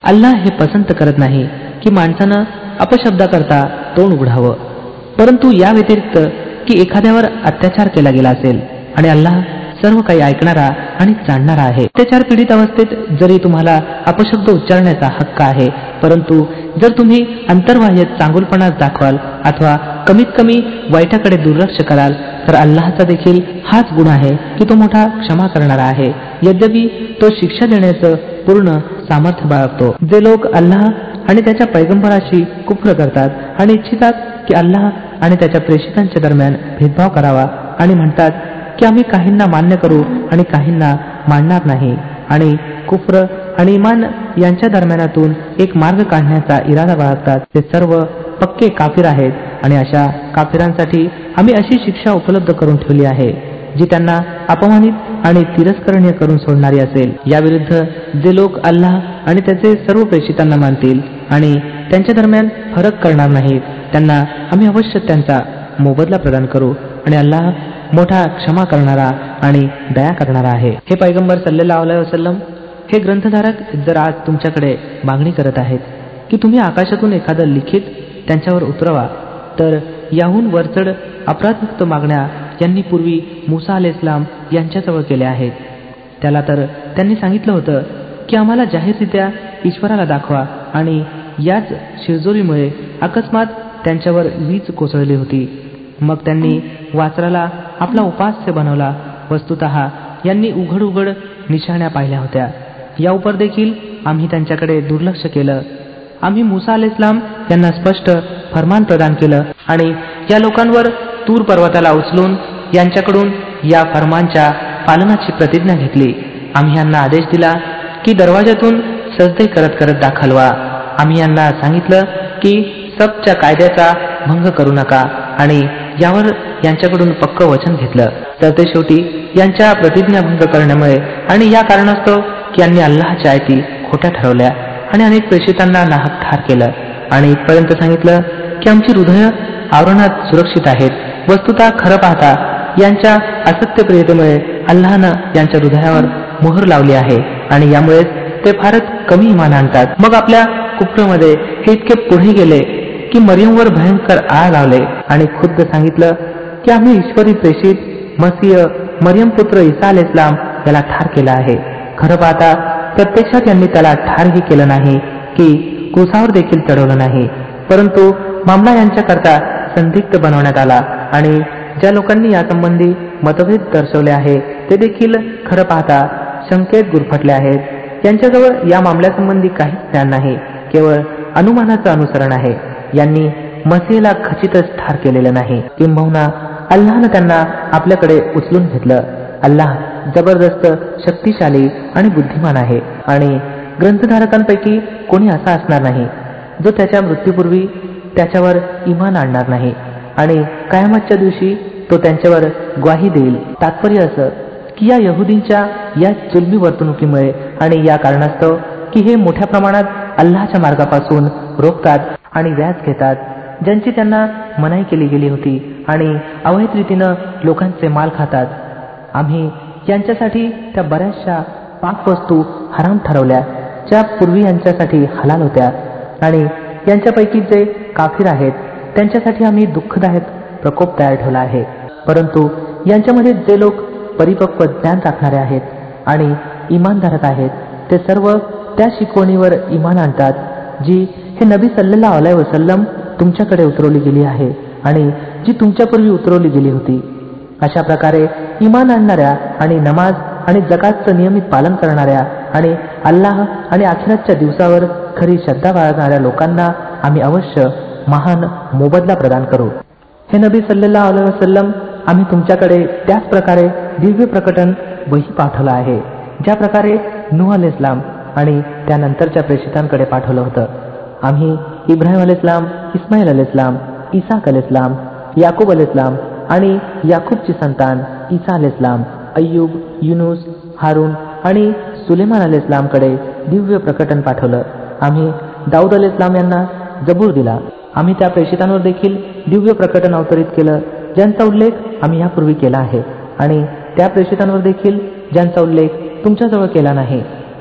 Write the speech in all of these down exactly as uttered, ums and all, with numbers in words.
अल्लाह हे पसंत करत नाही की माणसानं अपशब्दाकरता तोंड उघडावं, परंतु या व्यतिरिक्त की एखाद्यावर अत्याचार केला गेला असेल. आणि अल्लाह सर्व काही ऐकणारा आणि जाणणारा आहे. अत्याचार पीडित अवस्थेत जरी तुम्हाला अपशब्द उच्चारण्याचा हक्क आहे, परंतु जर तुम्ही अंतर्बाह्य चांगुलपणा दाखवाल अथवा कमीत कमी वाईटाकडे दुर्लक्ष कराल तर अल्लाहचा देखील हाच गुण आहे की तो मोठा क्षमा करणारा आहे. यद्यपि तो शिक्षा देण्याचं पूर्ण सामर्थ्य बाळगतो. जे लोक अल्लाह आणि त्याच्या पैगंबराशी कुफ्र करतात आणि इच्छितात की अल्लाह आणि त्याच्या प्रेषितांच्या दरम्यान भेदभाव करावा आणि म्हणतात की आम्ही काहींना मान्य करू आणि काहींना मानणार नाही आणि कुफ्र आणि इमान यांच्या दरम्यानातून एक मार्ग काढण्याचा इरादा बाळगतात, ते सर्व पक्के काफिर आहेत. आणि अशा काफिरांसाठी आम्ही अशी शिक्षा उपलब्ध करून ठेवली आहे जी त्यांना अपमानित आणि तिरस्करणीय करून सोडणारी असेल. याविरुद्ध जे लोक अल्लाह आणि त्याचे सर्व प्रेषितांना मानतील आणि त्यांच्या दरम्यान फरक करणार नाहीत, त्यांना आम्ही अवश्य त्यांचा मोबदला प्रदान करू आणि अल्लाह मोठा क्षमा करणारा आणि दया करणारा आहे. हे पैगंबर सल्लल्लाहु अलैहि वसल्लम, हे ग्रंथधारक जर आज तुमच्याकडे मागणी करत आहेत की तुम्ही आकाशातून एखादं लिखित त्यांच्यावर उतरवा, तर याहून वरचढ अपराधमुक्त मागण्या यांनी पूर्वी मुसा अलैहिस्सलाम यांच्याजवळ केल्या आहेत. त्याला तर त्यांनी सांगितलं होतं की आम्हाला जाहीररित्या ईश्वराला दाखवा, आणि याच शिरजोरीमुळे अकस्मात त्यांच्यावर वीज कोसळली होती. मग त्यांनी वासराला आपला उपास्य बनवला. वस्तुतः यांनी उघड उघड निशाण्या पाहिल्या होत्या. या उपर देखील आम्ही त्यांच्याकडे दुर्लक्ष केलं. आम्ही मुसा अलैहिस्सलाम यांना स्पष्ट फरमान प्रदान केलं आणि या लोकांवर तूर पर्वताला उचलून यांच्याकडून या फरमानच्या पालनाची प्रतिज्ञा घेतली. आम्ही यांना आदेश दिला की दरवाजातून सजदे करत करत दाखल व्हा. आम्ही यांना सांगितलं की सबच्या कायद्याचा भंग करू नका आणि यावर यांच्याकडून पक्क वचन घेतलं. तर ते शेवटी यांच्या प्रतिज्ञाभंग करण्यामुळे आणि या कारणास्तव की यांनी अल्लाहच्या आयती खोट्या ठरवल्या आणि अनेक प्रेषितांना नाहक ठार केलं आणि इथपर्यंत सांगितलं की आमची हृदय आवरणात सुरक्षित आहेत. वस्तुतः खरं पाहता यांच्या असत्यप्रियतेमुळे अल्लाहनं यांच्या हृदयावर मोहर लावली आहे आणि यामुळेच ते फारच कमी इमान आणतात. मग आपल्या कुफ्रमध्ये हे इतके पुढे गेले की मरियमवर भयंकर आळ लावले आणि खुद्द सांगितलं की आम्ही ईश्वरी प्रेषित मसीह मरियम पुत्र ईसा अलैहिस्सलाम याला ठार केला आहे. खरं पाहता प्रत्यक्षात यांनी त्याला ठारही केलं नाही की क्रूसावर देखील चढवलं नाही, परंतु मामला यांच्याकरता संदिग्ध बनवण्यात आला. आणि ज्या लोकांनी यासंबंधी मतभेद दर्शवले आहे ते देखील खरं पाहता शंकेत गुरफटले आहेत. यांच्याजवळ या मामल्यासंबंधी काहीच ज्ञान नाही, केवळ अनुमानाचं अनुसरण आहे. यांनी मसीहला खचितच ठार केलेलं नाही, किंबहुना अल्लाहनं त्यांना आपल्याकडे उचलून घेतलं. अल्लाह जबरदस्त शक्तिशाली आणि बुद्धिमान आहे आणि ग्रंथधारकांपैकी कोणी असा असणार नाही जो त्याच्या मृत्यूपूर्वी त्याच्यावर इमान आणणार नाही आणि कयामतच्या दिवशी तो त्यांच्यावर ग्वाही देईल. तात्पर्य असं की या यहुदींच्या या जुलमी वर्तणुकीमुळे आणि या कारणास्तव की हे मोठ्या प्रमाणात अल्लाहच्या मार्गापासून रोखतात आणि व्याज घेतात, ज्यांची त्यांना मनाई केली गेली होती, आणि अवैध रीतीनं लोकांचे माल खातात. आम्ही यांच्यासाठी त्या बऱ्याचशा पाक वस्तू हराम ठरवल्या ज्या पूर्वी यांच्यासाठी हलाल होत्या, आणि यांच्यापैकी जे काफिर आहेत त्यांच्यासाठी आम्ही दुःखदायक प्रकोप तयार ठेवला आहे. परंतु यांच्यामध्ये जे लोक परिपक्व ज्ञान राखणारे आहेत आणि इमानधारक आहेत ते सर्व त्या शिकवणीवर इमान आणतात जी हे नबी सल्लल्लाहु अलैहि वसल्लम तुमच्याकडे उतरवली गेली आहे आणि जी तुमच्यापूर्वी उतरवली गेली होती. अशा प्रकारे इमान आणणाऱ्या आणि नमाज आणि जकातचं नियमित पालन करणाऱ्या आणि अल्लाह आणि आखिरातच्या दिवसावर खरी श्रद्धा बाळगणाऱ्या लोकांना आम्ही अवश्य महान मोबदला प्रदान करू. हे नबी सल्लल्लाहु अलैहि वसल्लम, आम्ही तुमच्याकडे त्याच प्रकारे दिव्य प्रकटन वही पाठवलं आहे ज्या प्रकारे नूह अलैहिस्सलाम आणि त्यानंतरच्या प्रेषितांकडे पाठवलं होतं. आम्ही इब्राहिम अलैहिस्सलाम, इस्माईल अलैहिस्सलाम, इसाक अलैहिस्सलाम, याकूब अलैहिस्सलाम आणि याकूबची संतान ईसा अलैहिस्सलाम, अय्यूब, युनुस, हारून आणि सुलेमान अलैहिस्सलामकडे दिव्य प्रकटन पाठवलं. आम्ही दाऊद अलैहिस्सलाम यांना जबूर दिला. आम्ही त्या प्रेषितांवर देखील दिव्य प्रकटन अवतरित केलं ज्यांचा उल्लेख आम्ही यापूर्वी केला आहे, आणि त्या प्रेषितांवर देखील ज्यांचा उल्लेख तुमच्याजवळ केला नाही.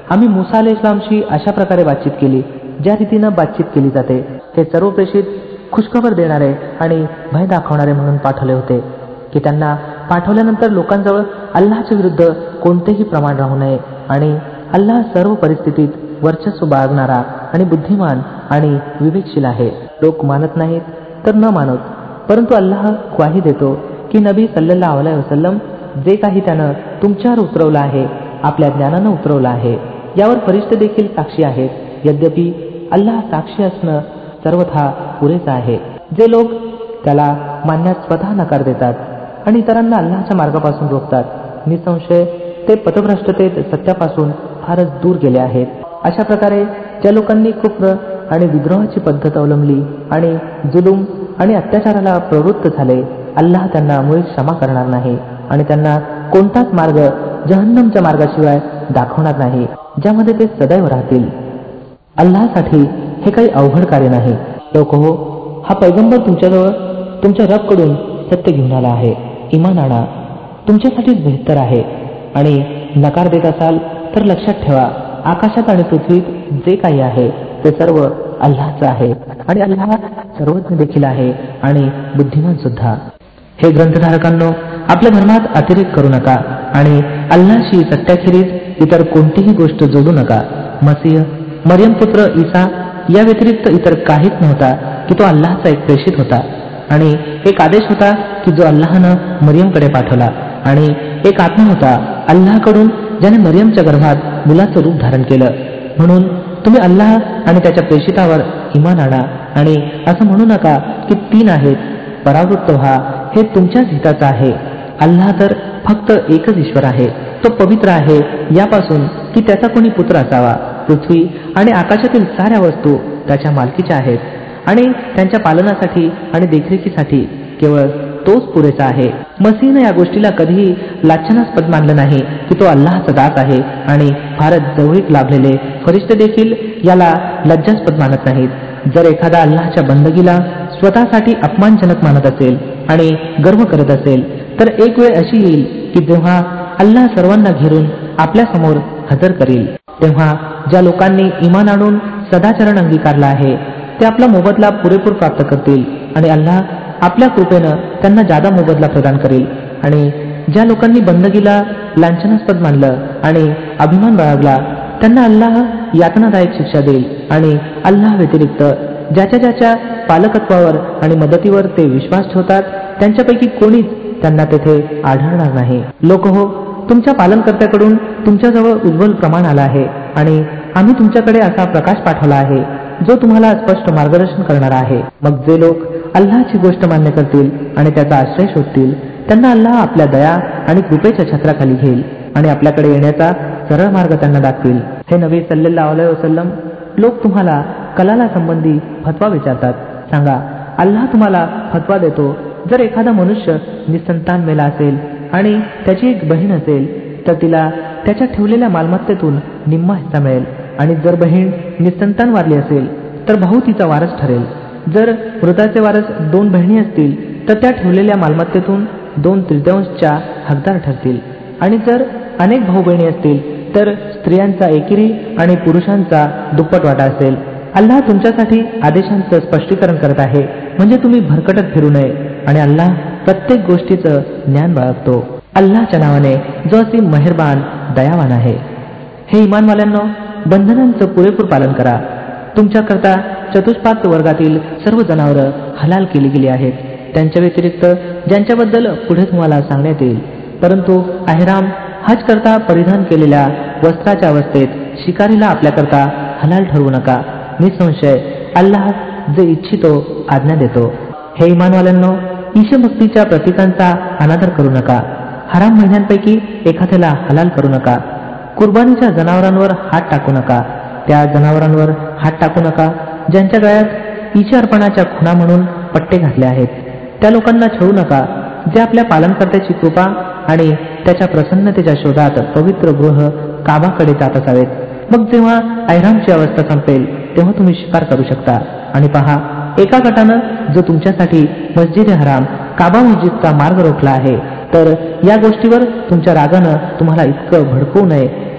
आम्ही मुसा अलैहि इस्लामशी अशा प्रकारे बातचीत केली ज्या रीतीनं बातचीत केली जाते. हे सर्व प्रेषित खुशखबर देणारे आणि भय दाखवणारे म्हणून पाठवले होते की त्यांना पाठवल्यानंतर लोकांजवळ अल्लाहच्या विरुद्ध कोणतेही प्रमाण राहू नये आणि अल्लाह सर्व परिस्थितीत वर्चस्व बाळगणारा आणि बुद्धिमान आणि विवेकशील आहे. लोक मानत नाहीत तर न मानत, परंतु अल्लाह ग्वाही देतो की नबी सल्लल्लाहु अलैहि वसल्लम जे काही त्यानं तुमच्यावर उतरवलं आहे आपल्या ज्ञानानं उतरवलं आहे यावर फरिश्ते देखील साक्षी आहेत. यद्यपि अल्लाह साक्षी असणं सर्वथा पुरेसं आहे. जे लोक त्याला मानण्यास स्वतः नकार देतात आणि इतरांना अल्लाहच्या मार्गापासून रोखतात, निसंशय ते पथभ्रष्टतेत सत्यापासून फारच दूर गेले आहेत. अशा प्रकारे ज्या लोकांनी कुफ्र आणि विद्रोहाची पद्धत अवलंबली आणि जुलूम आणि अत्याचाराला प्रवृत्त झाले, अल्लाह त्यांना मुळीच क्षमा करणार नाही आणि त्यांना कोणताच मार्ग जहन्नमच्या मार्गाशिवाय दाखवणार नाही ज्यामध्ये ते सदैव राहतील. अल्लाहसाठी हे काही अवघड कार्य नाही. लोक हो, हा पैगंबर तुमच्याजवळ तुमच्या रबकडून सत्य घेऊन आला आहे, इमान आणा, तुमच्यासाठीच बेहतर आहे. आणि नकार देत असाल तर लक्षात ठेवा, आकाशात आणि पृथ्वीत जे काही आहे ते सर्व अल्लाहचं आहे आणि अल्लाह सर्वज्ञ देखील आहे आणि बुद्धिमान सुद्धा. हे ग्रंथधारकांनो, आपल्या धर्मात अतिरेक करू नका आणि अल्लाहशी सत्याखेरीज इतर कोणतीही गोष्ट जोडू नका. मसीह, मरियम पुत्र ईसा या व्यतिरिक्त इतर काहीच नव्हता की तो अल्लाहचा एक प्रेषित होता आणि एक आदेश होता की जो अल्लाहनं मरियमकडे पाठवला आणि एक आत्मा होता अल्लाहकडून ज्याने मरियमच्या गर्भात मुलाचं रूप धारण केलं. म्हणून तुम्ही अल्लाह आणि त्याच्या प्रेषितावर इमान आणा आणि असं म्हणू नका की तीन आहेत, परावृत्त व्हा, हे तुमच्याच हिताचं आहे. अल्लाह तर फक्त एकच ईश्वर आहे. तो पवित्र आहे यापासून की त्याचा कोणी पुत्र असावा. पृथ्वी आणि आकाशातील साऱ्या वस्तू त्याच्या मालकीच्या आहेत आणि त्यांच्या पालनासाठी आणि देखरेखीसाठी केवळ तोच पुरेसा आहे. मसीहने या गोष्टीला कधीही लाछनास्पद मानलं नाही की तो अल्लाहचा दास आहे आणि फारच जवळीक लाभलेले फरिश्ते देखील याला लज्जास्पद मानत नाहीत. जर एखादा अल्लाहच्या बंदगीला स्वतःसाठी अपमानजनक मानत असेल आणि गर्व करत असेल तर एक वेळ अशी येईल की जेव्हा अल्लाह सर्वांना घेरून आपल्या समोर हजर करील, तेव्हा ज्या लोकांनी इमान आणून सदाचरण अंगीकारला आहे ते आपला मोबदला पुरेपूर प्राप्त करतील आणि अल्लाह आपल्या कृपेनं त्यांना जादा मोबदला प्रदान करेल. आणि ज्या लोकांनी बंदगीला लांछनास्पद मानलं आणि अभिमान बाळगला त्यांना अल्लाह यातनादायक शिक्षा देईल. आणि अल्लाह व्यतिरिक्त ज्याच्या ज्याच्या पालकत्वावर आणि मदतीवर ते विश्वास ठेवतात त्यांच्यापैकी कोणीच त्यांना तेथे आढळणार नाही. लोक हो, तुमच्या पालनकर्त्याकडून तुमच्याजवळ उज्ज्वल प्रमाण आलं आहे आणि आम्ही तुमच्याकडे असा प्रकाश पाठवला आहे जो तुम्हाला स्पष्ट मार्गदर्शन करणार आहे. मग जे लोक अल्लाहची गोष्ट मान्य करतील आणि त्याचा आश्रय शोधतील त्यांना अल्लाह आपल्या दया आणि कृपेच्या छत्राखाली घेईल आणि आपल्याकडे येण्याचा सरळ मार्ग त्यांना दाखवेल. हे नबी सल्लल्लाहु अलैहि वसल्लम, लोक तुम्हाला कलाला संबंधी फतवा विचारतात. सांगा, अल्लाह तुम्हाला फतवा देतो. जर एखादा मनुष्य निसंतान मेला असेल आणि त्याची एक बहीण असेल तर तिला त्याच्या ठेवलेल्या मालमत्तेतून निम्मा हिस्सा मिळेल. आणि जर बहीण निसंतान वारली असेल तर भाऊ तिचा वारस ठरेल. जर मृताचे वारस दोन बहिणी असतील तर त्या ठेवलेल्या मालमत्तेतून दोन तृतीयांशच्या हकदार ठरतील. आणि जर अनेक भाऊ बहिणी असतील तर स्त्रियांचा एकेरी आणि पुरुषांचा दुप्पट वाटा असेल. अल्लाह तुमच्यासाठी आदेशांचं स्पष्टीकरण करत आहे म्हणजे तुम्ही भरकटत फिरू नये आणि अल्लाह प्रत्येक गोष्टीचं ज्ञान बाळगतो. अल्लाहच्या नावाने जो असीम मेहरबान दयावान आहे. हे इमानवाल्यांनो, बंधनांचं पुरेपूर पालन करा. तुमच्याकरता चतुष्पाद वर्गातील सर्व जनावरं हलाल केली गेली आहेत, त्यांच्या व्यतिरिक्त ज्यांच्याबद्दल पुढे तुम्हाला सांगण्यात येईल. परंतु अहराम हज करता परिधान केलेल्या वस्त्राच्या अवस्थेत शिकारीला आपल्याकरता हलाल ठरवू नका. निसंशय अल्लाह जे इच्छितो आज्ञा देतो. हे इमानवाल्यांनो, ईशभक्तीच्या प्रतीकांचा अनादर करू नका. हराम महिन्यांपैकी एखाद्याला हलाल करू नका. कुर्बानीच्या जनावरांवर हात टाकू नका. त्या जनावरांवर हात टाकू नका ज्यांच्या गळ्यात ईश अर्पणाच्या खुणा म्हणून पट्टे घातले आहेत. त्या लोकांना छळू नका जे आपल्या पालनकर्त्याची कृपा आणि त्याच्या प्रसन्नतेच्या शोधात पवित्र गृह काबाकडे जात असावेत. मग जेव्हा ऐरामची अवस्था संपेल तेव्हा तुम्ही शिकार करू शकता. आणि पहा, एका गटानं जो तुमच्यासाठी मस्जिद हराम काबा मस्जिदचा मार्ग रोखला आहे तर या गोष्टीवर तुमच्या रागानं तुम्हाला इतकं भडकवू नये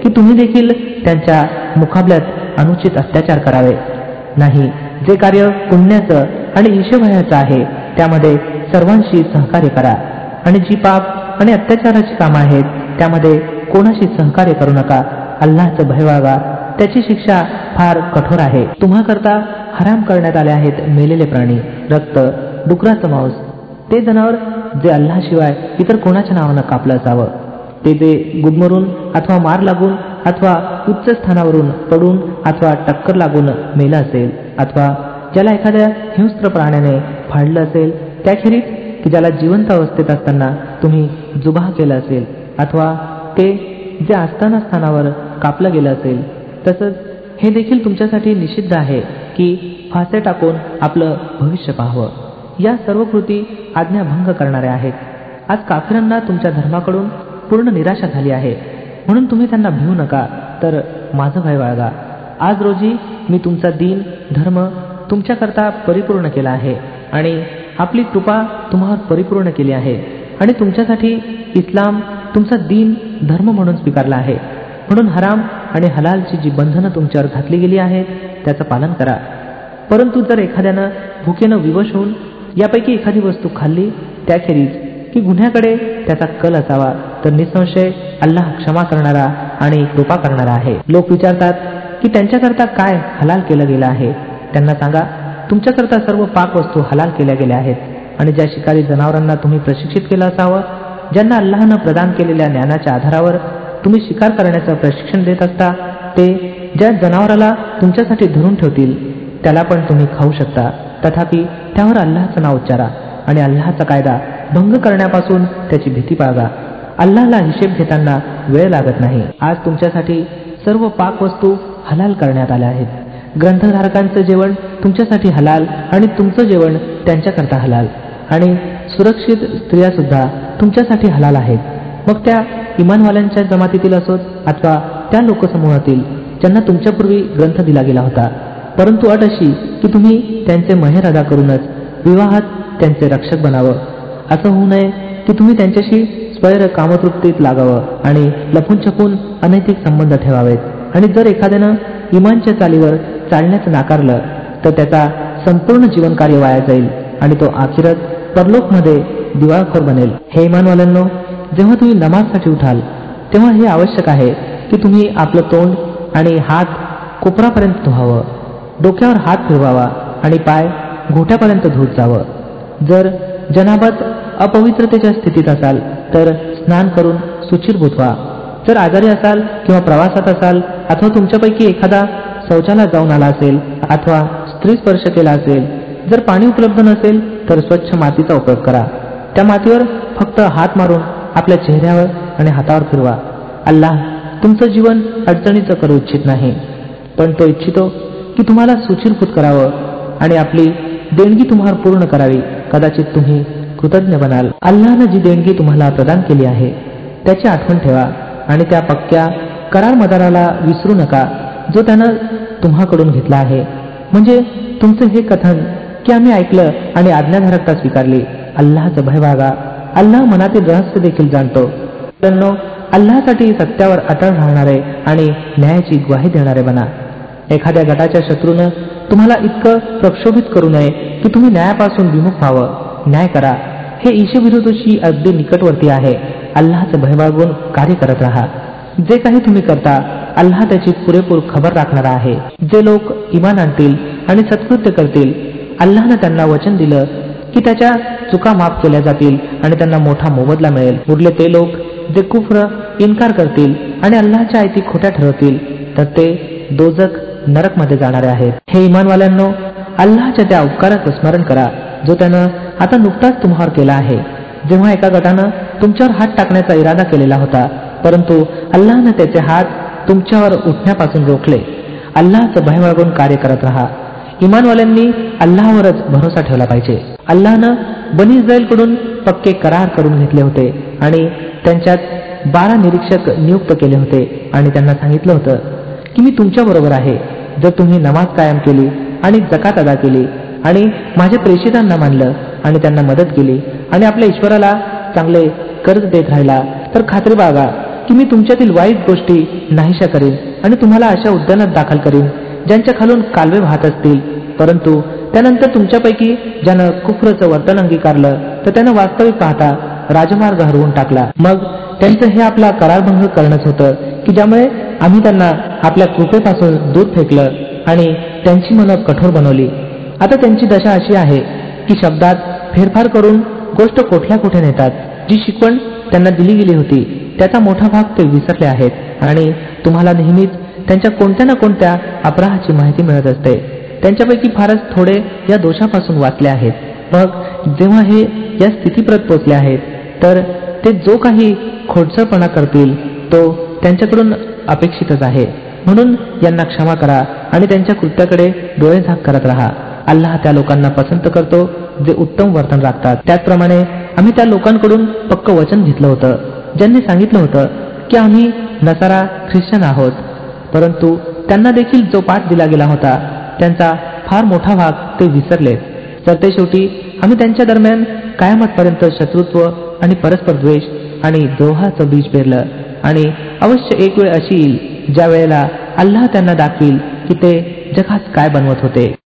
की तुम्ही देखील त्यांच्या मुकाबल्यात अनुचित अत्याचार करावे. नाही, जे कार्य पुण्याचं आणि ईशभयाचं आहे त्यामध्ये सर्वांशी सहकार्य करा, आणि जी पाप आणि अत्याचाराची कामं आहेत त्यामध्ये कोणाशी सहकार्य करू नका. अल्लाहचं भय बाळगा, त्याची शिक्षा फार कठोर आहे. तुम्हाकरता हराम करण्यात आले आहेत मेलेले प्राणी, रक्त, डुकराचं मांस, ते जनावर जे अल्लाशिवाय इतर कोणाच्या नावानं कापलं असावं, ते जे गुदमरून अथवा मार लागून अथवा उच्च स्थानावरून पडून अथवा टक्कर लागून मेलं असेल, अथवा ज्याला एखाद्या हिंस्त्र प्राण्याने फाडलं असेल, त्याखेरीज की ज्याला जिवंत अवस्थेत असताना तुम्ही जुबाह केलं असेल, अथवा ते जे असताना स्थानावर कापलं गेलं असेल. तसंच हे देखील तुमच्यासाठी निषिद्ध आहे की फासे टाकून आपलं भविष्य पाहावं. या सर्व कृती आज्ञाभंग करणाऱ्या आहेत. आज काफिरांना तुमच्या धर्माकडून पूर्ण निराशा झाली आहे, म्हणून तुम्ही त्यांना भिवू नका, तर माझं भय बाळगा. आज रोजी मी तुमचा दीन धर्म तुमच्याकरता परिपूर्ण केला आहे आणि आपली कृपा तुम्हावर परिपूर्ण केली आहे, आणि तुमच्यासाठी इस्लाम तुमचा दीन धर्म म्हणून स्वीकारला आहे. म्हणून हराम आणि हलालची जी बंधनं तुमच्यावर घातली गेली आहेत त्याचं पालन करा. परंतु जर एखाद्यानं भुकेनं विवश होऊन यापैकी एखादी वस्तू खाल्ली, त्याखेरीज की गुन्ह्याकडे त्याचा कल असावा, तर निसंशय अल्लाह क्षमा करणारा आणि कृपा करणारा आहे. लोक विचारतात की त्यांच्याकरता काय हलाल केलं गेलं आहे. त्यांना सांगा, तुमच्याकरता सर्व पाक वस्तू हलाल केल्या गेल्या आहेत, आणि ज्या शिकारी जनावरांना तुम्ही प्रशिक्षित केलं असावं, ज्यांना अल्लाहनं प्रदान केलेल्या ज्ञानाच्या आधारावर तुम्ही शिकार करण्याचं प्रशिक्षण देत असता, ते ज्या जनावराला तुमच्यासाठी धरून ठेवतील त्याला पण तुम्ही खाऊ शकता. तथापि त्यावर अल्लाहचं नाव उच्चारा आणि अल्लाहचा कायदा भंग करण्यापासून त्याची भीती बाळगा. अल्लाहला हिशेब घेताना वेळ लागत नाही. आज तुमच्यासाठी सर्व पाक वस्तू हलाल करण्यात आल्या आहेत. ग्रंथधारकांचं जेवण तुमच्यासाठी हलाल आणि तुमचं जेवण त्यांच्याकरता हलाल, आणि सुरक्षित स्त्रिया सुद्धा तुमच्यासाठी हलाल आहेत. मग त्या इमानवाल्यांच्या जमातीतील असोत अथवा त्या लोकसमूहातील ज्यांना तुमच्यापूर्वी ग्रंथ दिला गेला होता. परंतु अट अशी की तुम्ही त्यांचे महेर अदा करूनच विवाहात त्यांचे रक्षक बनावं. असं होऊ नये की तुम्ही त्यांच्याशी स्वैर कामतृप्तीत लागावं आणि लपून छपून अनैतिक संबंध ठेवावेत. आणि जर एखाद्यानं इमानच्या चालीवर चालण्याचं नाकारलं तर त्याचा संपूर्ण जीवनकार्य वाया जाईल आणि तो आखिरत परलोकमध्ये दिवाळखोर बनेल. हे इमानवाल्यांनो, जेव्हा तुम्ही नमाजसाठी उठाल तेव्हा हे आवश्यक आहे की तुम्ही आपलं तोंड आणि हात कोपरापर्यंत धुवावं, डोक्यावर हात फिरवावा आणि पाय घोट्यापर्यंत धुत जावं. जर जनाबत अपवित्रतेच्या स्थितीत असाल तर स्नान करून सुचिरभूत व्हा. जर आजारी असाल किंवा प्रवासात असाल अथवा तुमच्यापैकी एखादा शौचाला जाऊन आला असेल अथवा स्त्री स्पर्श केला असेल, जर पाणी उपलब्ध नसेल तर स्वच्छ मातीचा उपयोग करा. त्या मातीवर फक्त हात मारून आपल्या चेहऱ्यावर आणि हातावर फिरवा. अल्लाह तुमचं जीवन अडचणीचं करू इच्छित नाही, पण तो इच्छितो की तुम्हाला सुचिरभूत करावं आणि आपली देणगी तुम्हाला पूर्ण करावी. कदाचित तुम्ही कृतज्ञ बनाल. अल्लाहनं जी देणगी तुम्हाला प्रदान केली आहे त्याची आठवण ठेवा आणि त्या पक्क्या करार मदाराला विसरू नका जो त्यानं तुम्हाकडून घेतला आहे. म्हणजे तुमचं हे कथन की आम्ही ऐकलं आणि आज्ञाधारकता स्वीकारली. अल्लाहचं भय बाळगा. अल्लाह मनातील रहस्य देखील जाणतो. मित्रांनो, अल्लाहसाठी सत्यावर अटळ राहणारे आणि न्यायाची ग्वाही देणारे बना. एखाद्या गटाच्या शत्रूनं तुम्हाला इतकं प्रक्षोभित करू नये की तुम्ही न्यायापासून विमुख व्हावं. न्याय करा. हे ईशविरोधाशी अगदी निकटवर्ती आहे. अल्लाहचं भय बाळगून कार्य करत राहा. जे काही तुम्ही करता अल्लाह त्याची पुरेपूर खबर राखणारा आहे. जे लोक इमान आणतील आणि सत्कृत्य करतील, अल्लाहनं त्यांना वचन दिलं की त्याच्या चुका माफ केल्या जातील आणि त्यांना मोठा मोबदला मिळेल. उरले ते लोक जे कुफ्र इन्कार करतील आणि अल्लाहच्या आयती खोट्या ठरवतील तर ते दोजक नरकमध्ये जाणारे आहेत. हे इमानवाल्यांनो, अल्लाहच्या त्या उपकाराचं स्मरण करा जो त्यानं आता नुकताच तुम्हावर केला आहे. जेव्हा एका गटानं तुमच्यावर हात टाकण्याचा इरादा केलेला होता, परंतु अल्लाहनं त्याचे हात तुमच्यावर उठण्यापासून रोखले. अल्लाहचं भय बाळगून कार्य करत राहा. इमानवाल्यांनी अल्लाहवरच भरोसा ठेवला पाहिजे. अल्लाहनं बनी इस्रायलकडून पक्के करार करून घेतले होते आणि त्यांच्यात बारा निरीक्षक नियुक्त केले होते आणि त्यांना सांगितलं होतं की मी तुमच्या बरोबर आहे. जर तुम्ही नमाज कायम केली आणि जकात अदा केली आणि माझ्या प्रेषितांना मानलं आणि त्यांना मदत केली आणि आपल्या ईश्वराला चांगले कर्ज देत राहिला तर खात्री बाळगा की मी तुमच्यातील वाईट गोष्टी नाहीशा करीन आणि तुम्हाला अशा उद्यानात दाखल करीन ज्यांच्या खालून कालवे वाहत असतील, परंतु त्यानंतर तुमच्यापैकी ज्यानं कुफ्रचं वर्तन अंगीकारलं तर त्यानं वास्तविक पाहता राजमार्ग हरवून टाकला. मग त्यांचं हे आपला करारभंग करणंच होतं की ज्यामुळे आम्ही त्यांना आपल्या कृपेपासून दूर फेकलं आणि त्यांची मनं कठोर बनवली. आता त्यांची दशा अशी आहे की शब्दात फेरफार करून गोष्ट कोठल्या कुठे नेतात. जी शिकवण त्यांना दिली गेली होती त्याचा मोठा भाग ते विसरले आहेत आणि तुम्हाला नेहमीच त्यांच्या कोणत्या ना कोणत्या अपराहाची माहिती मिळत असते. त्यांच्यापैकी फारच थोडे या दोषापासून वाचले आहेत. मग जेव्हा हे या स्थितीप्रत पोचले आहेत तर ते जो काही खोडसळपणा करतील तो त्यांच्याकडून अपेक्षितच आहे. म्हणून यांना क्षमा करा आणि त्यांच्या कृत्याकडे डोळे झाक करत राहा. अल्लाह त्या लोकांना पसंत करतो जे उत्तम वर्तन राखतात. त्याचप्रमाणे आम्ही त्या लोकांकडून पक्क वचन घेतलं होतं ज्यांनी सांगितलं होतं की आम्ही नसारा ख्रिश्चन आहोत, परंतु त्यांना देखील जो पाठ दिला गेला होता त्यांचा फार मोठा भाग ते विसरले. तर ते शेवटी आम्ही त्यांच्या दरम्यान कायमतपर्यंत शत्रुत्व आणि परस्पर द्वेष आणि द्रोहाचं बीज पेरलं आणि अवश्य एक वेळ अशी येईल ज्या वेळेला अल्लाह त्यांना दाखवील की ते जगात काय बनवत होते.